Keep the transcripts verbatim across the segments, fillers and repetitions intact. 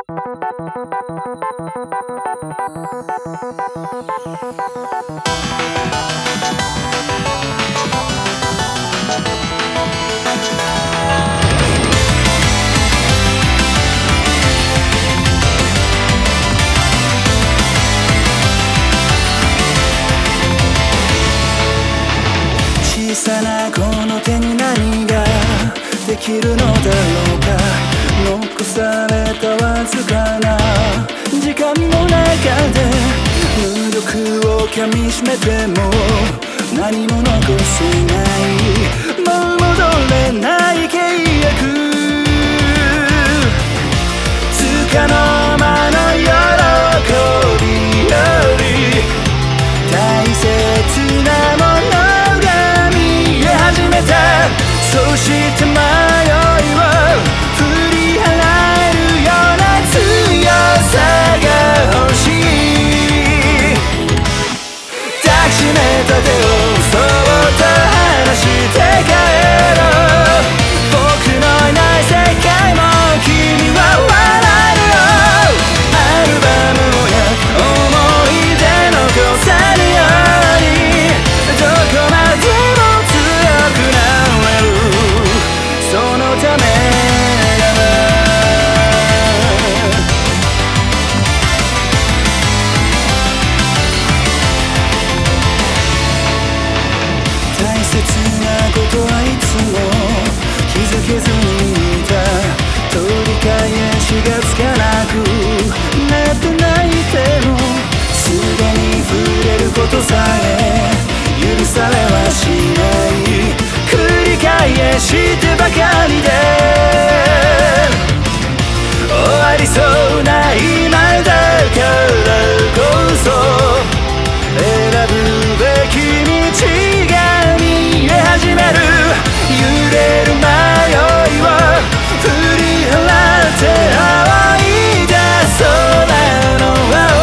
小さなこの手に何ができるのだろうか。残されたわずかな時間の中で無力をかみしめても何も残せない、もう戻れない契約。つかの間の喜びより大切なものが見え始めた。そして迷いを振り払えるような強さが欲しい。抱きしめた手をそっと離して帰ろう。僕のいない世界も君は笑えるよ。アルバムや思い出残せるようにどこまでも強くなれる。そのためだな。大切なことはいつも気づけずにいた。取り返しがつかなくなって泣いてもすでに触れることさえ許されはしない。繰り返してばかりで終わりそうな今だからこそ選ぶべき道が見え始める。揺れる迷いを振り払って仰いだ空の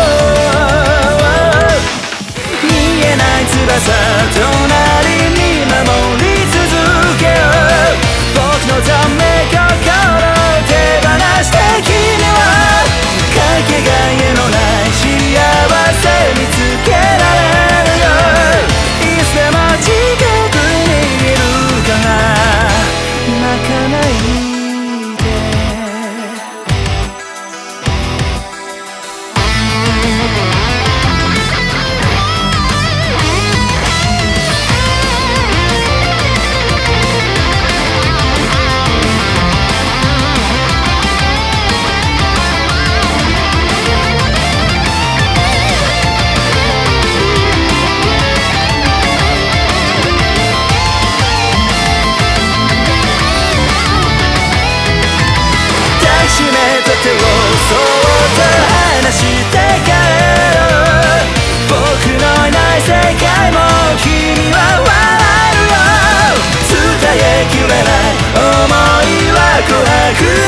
青、見えない翼隣に守り続けよう。僕のため心手放して君はかけがえのない幸せ見つけられるよ。いつでも近くにいるから泣かないで。閉めた手をそっと離して帰ろう。僕のいない世界も君は笑えるよ。伝えきれない想いは琥珀